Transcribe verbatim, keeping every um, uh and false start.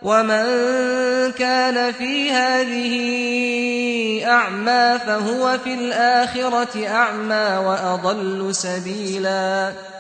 ومن كان في هذه أعمى فهو في الآخرة أعمى وأضل سبيلا